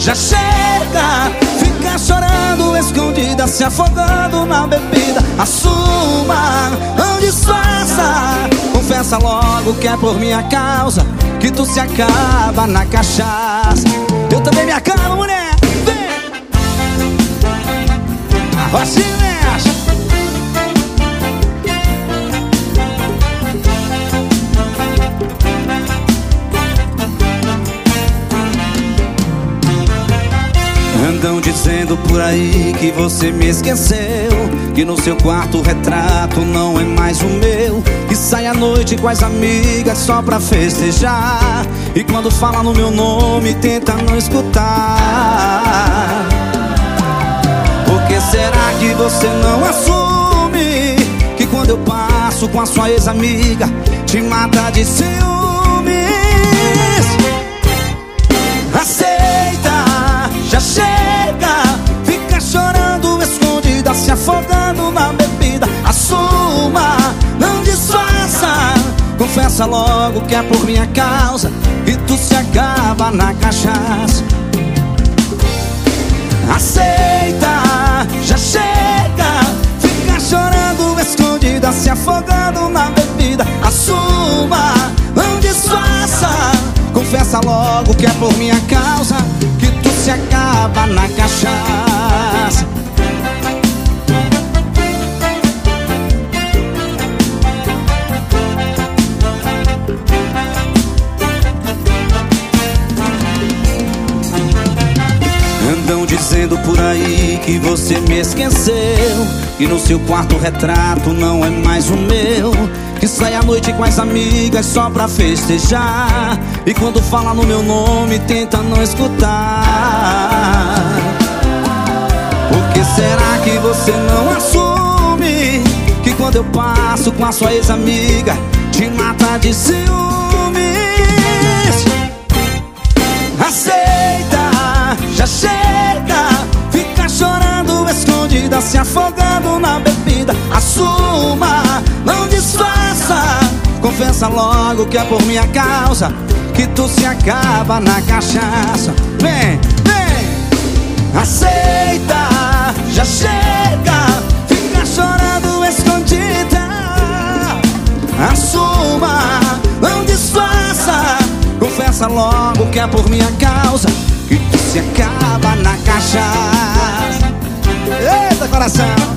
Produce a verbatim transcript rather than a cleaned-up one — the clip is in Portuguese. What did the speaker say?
já chega. Fica chorando escondida, se afogando na bebida. Assuma, não disfarça. Confessa logo que é por minha causa que tu se acaba na cachaça. Eu também me acabo, mulher. Vem! Assim mexe. Andam dizendo por aí que você me esqueceu, que no seu quarto o retrato não é mais o meu, que sai à noite com as amigas só pra festejar, e quando fala no meu nome tenta não escutar. Por que será que você não assume que quando eu passo com a sua ex-amiga te mata de ciúmes? Aceita, já chega. Fica chorando escondida, se afogando na bebida. Assuma, não disfarça. Confessa logo que é por minha causa que tu se acaba na cachaça. Aceita, já chega. Fica chorando escondida, se afogando na bebida. Assuma, não disfarça. Confessa logo que é por minha causa que tu se acaba na cachaça. Andam dizendo por aí que você me esqueceu, que no seu quarto o retrato não é mais o meu, que sai à noite com as amigas só pra festejar, e quando fala no meu nome tenta não escutar. Por que será que você não assume que quando eu passo com a sua ex-amiga te mata de ciúmes? Aceita, já chega. Fica chorando escondida, se afogando na bebida. Assuma, não disfarça. Confessa logo que é por minha causa que tu se acaba na cachaça. Vem, vem. Aceita, já chega. Fica chorando escondida. Assuma, não disfarça. Confessa logo que é por minha causa que tu se acaba na cachaça. Eita, coração!